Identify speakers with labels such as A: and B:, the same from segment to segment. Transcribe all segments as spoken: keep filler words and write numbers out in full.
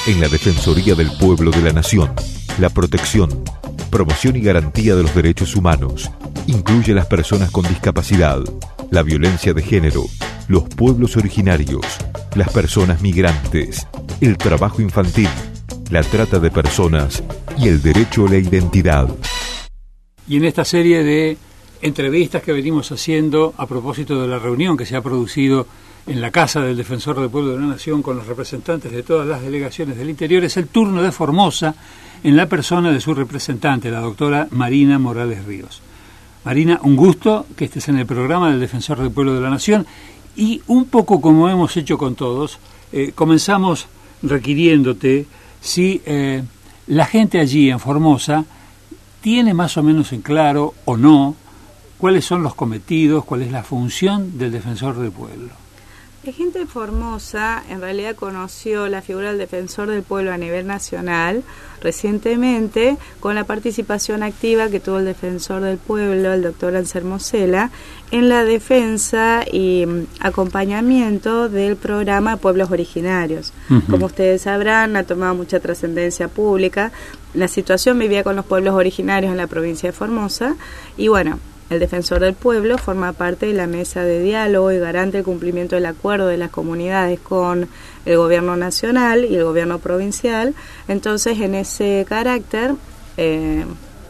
A: En la Defensoría del Pueblo de la Nación, la protección, promoción y garantía de los derechos humanos incluye a las personas con discapacidad, la violencia de género, los pueblos originarios, las personas migrantes, el trabajo infantil, la trata de personas y el derecho a la identidad.
B: Y en esta serie de entrevistas que venimos haciendo a propósito de la reunión que se ha producido en la Casa del Defensor del Pueblo de la Nación con los representantes de todas las delegaciones del interior, es el turno de Formosa en la persona de su representante, la doctora Marina Morales Ríos. Marina, un gusto que estés en el programa del Defensor del Pueblo de la Nación y un poco como hemos hecho con todos, eh, comenzamos requiriéndote si eh, la gente allí en Formosa tiene más o menos en claro o no cuáles son los cometidos, cuál es la función del Defensor del Pueblo.
C: La gente de Formosa en realidad conoció la figura del Defensor del Pueblo a nivel nacional recientemente con la participación activa que tuvo el Defensor del Pueblo, el doctor Anselmo Cela, en la defensa y acompañamiento del programa Pueblos Originarios. Uh-huh. Como ustedes sabrán, ha tomado mucha trascendencia pública. La situación vivía con los pueblos originarios en la provincia de Formosa y bueno, el Defensor del Pueblo forma parte de la mesa de diálogo y garante el cumplimiento del acuerdo de las comunidades con el gobierno nacional y el gobierno provincial. Entonces, en ese carácter, eh,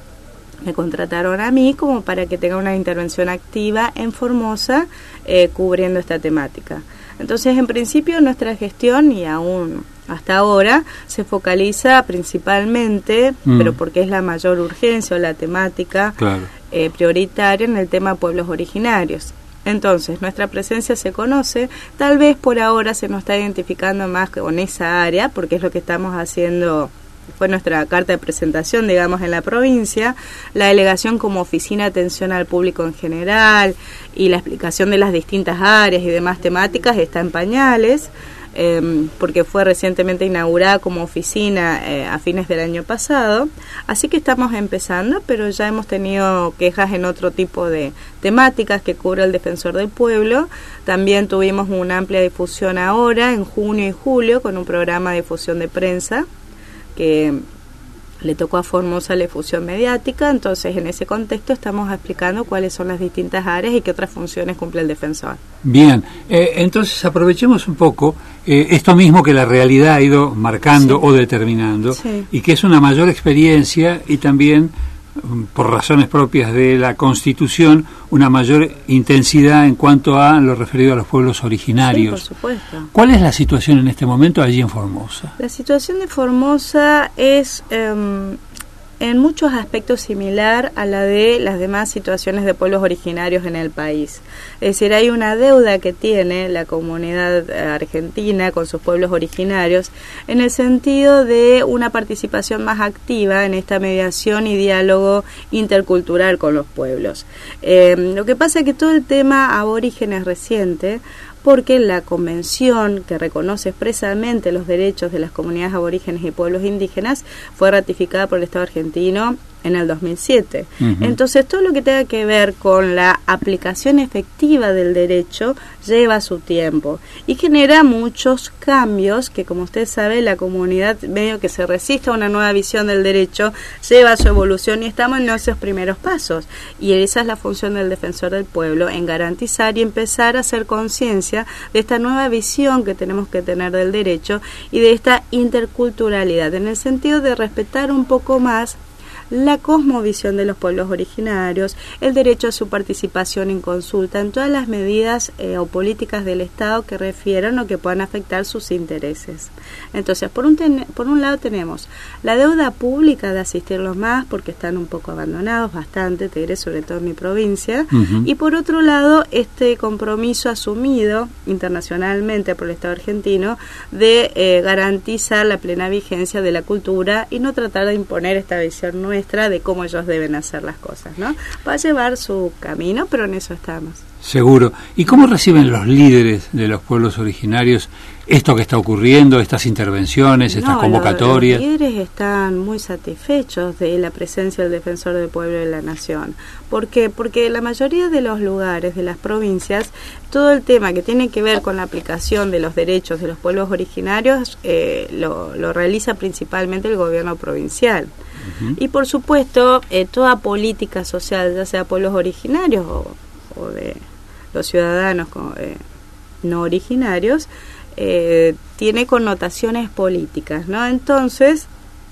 C: me contrataron a mí como para que tenga una intervención activa en Formosa eh, cubriendo esta temática. Entonces, en principio, nuestra gestión, y aún hasta ahora, se focaliza principalmente, mm. pero porque es la mayor urgencia o la temática claro. eh, prioritaria en el tema pueblos originarios. Entonces, nuestra presencia se conoce, tal vez por ahora se nos está identificando más con esa área, porque es lo que estamos haciendo, fue nuestra carta de presentación, digamos, en la provincia, la delegación como oficina de atención al público en general y la explicación de las distintas áreas y demás temáticas está en pañales, eh, porque fue recientemente inaugurada como oficina eh, a fines del año pasado, así que estamos empezando, pero ya hemos tenido quejas en otro tipo de temáticas que cubre el Defensor del Pueblo. También tuvimos una amplia difusión ahora, en junio y julio, con un programa de difusión de prensa, que le tocó a Formosa la difusión mediática. Entonces, en ese contexto estamos explicando cuáles son las distintas áreas y qué otras funciones cumple el defensor. Bien,
B: eh, entonces aprovechemos un poco eh, esto mismo que la realidad ha ido marcando sí. o determinando, sí. y que es una mayor experiencia y también, por razones propias de la Constitución, una mayor intensidad en cuanto a lo referido a los pueblos originarios.
C: Sí, por supuesto.
B: ¿Cuál es la situación en este momento allí en Formosa?
C: La situación de Formosa es eh, en muchos aspectos similar a la de las demás situaciones de pueblos originarios en el país. Es decir, hay una deuda que tiene la comunidad argentina con sus pueblos originarios en el sentido de una participación más activa en esta mediación y diálogo intercultural con los pueblos. Eh, lo que pasa es que todo el tema aborigen es reciente, porque la convención que reconoce expresamente los derechos de las comunidades aborígenes y pueblos indígenas fue ratificada por el Estado argentino en el dos mil siete. Uh-huh. Entonces, todo lo que tenga que ver con la aplicación efectiva del derecho lleva su tiempo y genera muchos cambios que, como usted sabe, la comunidad medio que se resiste a una nueva visión del derecho, lleva su evolución y estamos en esos primeros pasos. Y esa es la función del Defensor del Pueblo, en garantizar y empezar a hacer conciencia de esta nueva visión que tenemos que tener del derecho y de esta interculturalidad, en el sentido de respetar un poco más la cosmovisión de los pueblos originarios, el derecho a su participación en consulta, en todas las medidas eh, o políticas del Estado que refieran o que puedan afectar sus intereses. Entonces, por un, ten, por un lado tenemos la deuda pública de asistirlos más, porque están un poco abandonados, bastante, te diré, sobre todo en mi provincia, uh-huh. y por otro lado, este compromiso asumido internacionalmente por el Estado argentino de eh, garantizar la plena vigencia de la cultura y no tratar de imponer esta visión nuestra de cómo ellos deben hacer las cosas, ¿no? Va a llevar su camino, pero en eso estamos.
B: Seguro. ¿Y cómo reciben los líderes de los pueblos originarios esto que está ocurriendo, estas intervenciones, estas
C: no,
B: convocatorias?
C: Los, los líderes están muy satisfechos de la presencia del Defensor del Pueblo de la Nación. ¿Por qué? Porque la mayoría de los lugares, de las provincias, todo el tema que tiene que ver con la aplicación de los derechos de los pueblos originarios eh, lo, lo realiza principalmente el gobierno provincial. Uh-huh. Y por supuesto, eh, toda política social, ya sea pueblos originarios o, o de los ciudadanos eh, no originarios, eh, tiene connotaciones políticas, ¿no? Entonces,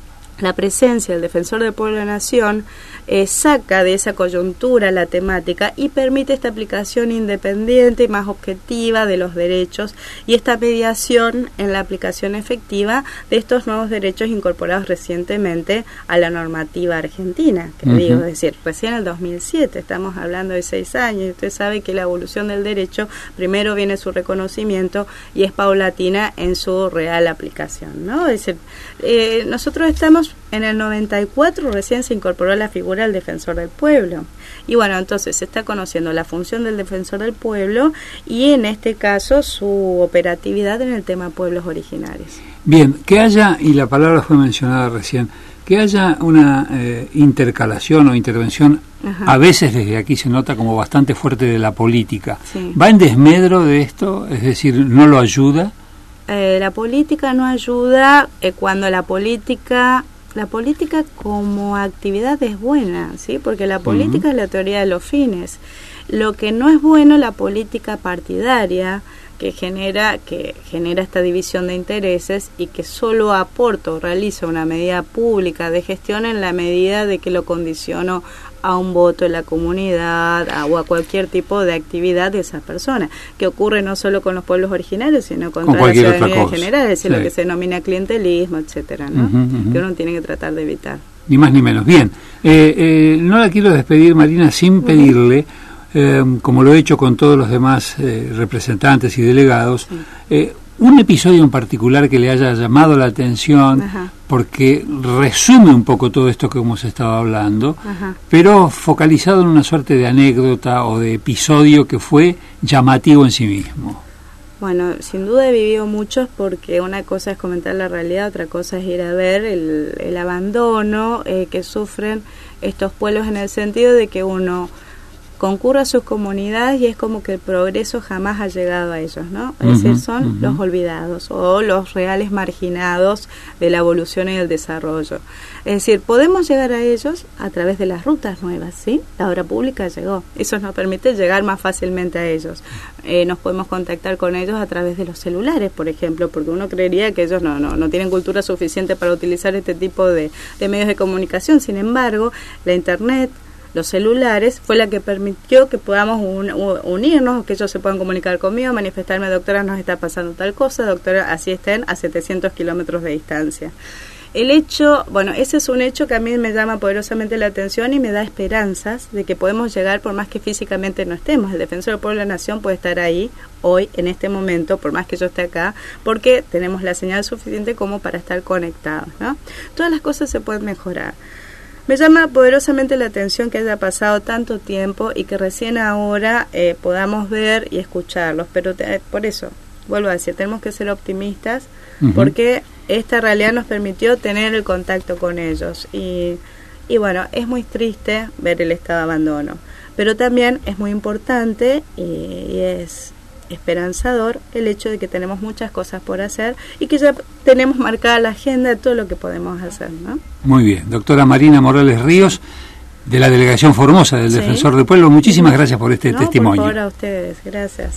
C: la presencia del Defensor del Pueblo de la Nación eh, saca de esa coyuntura la temática y permite esta aplicación independiente y más objetiva de los derechos y esta mediación en la aplicación efectiva de estos nuevos derechos incorporados recientemente a la normativa argentina, que uh-huh. digo, es decir, recién en el dos mil siete, estamos hablando de seis años, y usted sabe que la evolución del derecho, primero viene su reconocimiento y es paulatina en su real aplicación, ¿no? Es decir, eh, nosotros estamos en el noventa y cuatro, recién se incorporó la figura del Defensor del Pueblo. Y bueno, entonces se está conociendo la función del Defensor del Pueblo y en este caso su operatividad en el tema pueblos originarios.
B: Bien, que haya, y la palabra fue mencionada recién, que haya una eh, intercalación o intervención, ajá, a veces desde aquí se nota como bastante fuerte de la política. Sí. ¿Va en desmedro de esto? Es decir, ¿no lo ayuda?
C: Eh, la política no ayuda eh, cuando la política... La política como actividad es buena, ¿sí? Porque la política uh-huh. es la teoría de los fines. Lo que no es bueno, la política partidaria, que genera que genera esta división de intereses y que solo aporta o realiza una medida pública de gestión en la medida de que lo condiciono a un voto en la comunidad a, o a cualquier tipo de actividad de esa persona, que ocurre no solo con los pueblos originarios, sino con, con toda la ciudadanía en general, es decir, sí, lo que se denomina clientelismo, etcétera, ¿no? Uh-huh, uh-huh. Que uno tiene que tratar de evitar.
B: Ni más ni menos. Bien, eh, eh, no la quiero despedir, Marina, sin pedirle, uh-huh. eh, como lo he hecho con todos los demás eh, representantes y delegados, sí. eh, un episodio en particular que le haya llamado la atención, ajá, porque resume un poco todo esto que hemos estado hablando, ajá, pero focalizado en una suerte de anécdota o de episodio que fue llamativo en sí mismo.
C: Bueno, sin duda he vivido muchos porque una cosa es comentar la realidad, otra cosa es ir a ver el, el abandono eh, que sufren estos pueblos en el sentido de que uno concurre a sus comunidades y es como que el progreso jamás ha llegado a ellos, ¿no? Es uh-huh, decir, son uh-huh. los olvidados o los reales marginados de la evolución y el desarrollo. Es decir, podemos llegar a ellos a través de las rutas nuevas, ¿sí? La obra pública llegó. Eso nos permite llegar más fácilmente a ellos. Eh, nos podemos contactar con ellos a través de los celulares, por ejemplo, porque uno creería que ellos no, no, no tienen cultura suficiente para utilizar este tipo de, de medios de comunicación. Sin embargo, la Internet, los celulares, fue la que permitió que podamos un, un, unirnos, que ellos se puedan comunicar conmigo, manifestarme, doctora, nos está pasando tal cosa, doctora, así estén a setecientos kilómetros de distancia. El hecho, bueno, ese es un hecho que a mí me llama poderosamente la atención y me da esperanzas de que podemos llegar por más que físicamente no estemos. El Defensor del Pueblo de la Nación puede estar ahí hoy, en este momento, por más que yo esté acá, porque tenemos la señal suficiente como para estar conectados, ¿no? Todas las cosas se pueden mejorar. Me llama poderosamente la atención que haya pasado tanto tiempo y que recién ahora eh, podamos ver y escucharlos, pero te, por eso, vuelvo a decir, tenemos que ser optimistas, uh-huh, porque esta realidad nos permitió tener el contacto con ellos y, y bueno, es muy triste ver el estado de abandono, pero también es muy importante y, y es esperanzador el hecho de que tenemos muchas cosas por hacer y que ya tenemos marcada la agenda de todo lo que podemos hacer, ¿no? Muy bien, doctora Marina Morales Ríos, de la Delegación Formosa del, sí, Defensor del Pueblo, muchísimas gracias por este no, testimonio. Por favor, a ustedes, gracias.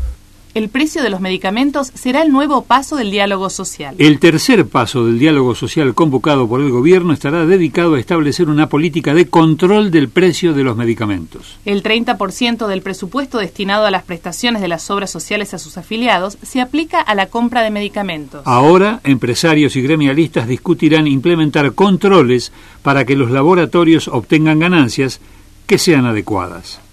D: El precio de los medicamentos será el nuevo paso del diálogo social.
B: El tercer paso del diálogo social convocado por el gobierno estará dedicado a establecer una política de control del precio de los medicamentos.
D: El treinta por ciento del presupuesto destinado a las prestaciones de las obras sociales a sus afiliados se aplica a la compra de medicamentos.
B: Ahora, empresarios y gremialistas discutirán implementar controles para que los laboratorios obtengan ganancias que sean adecuadas.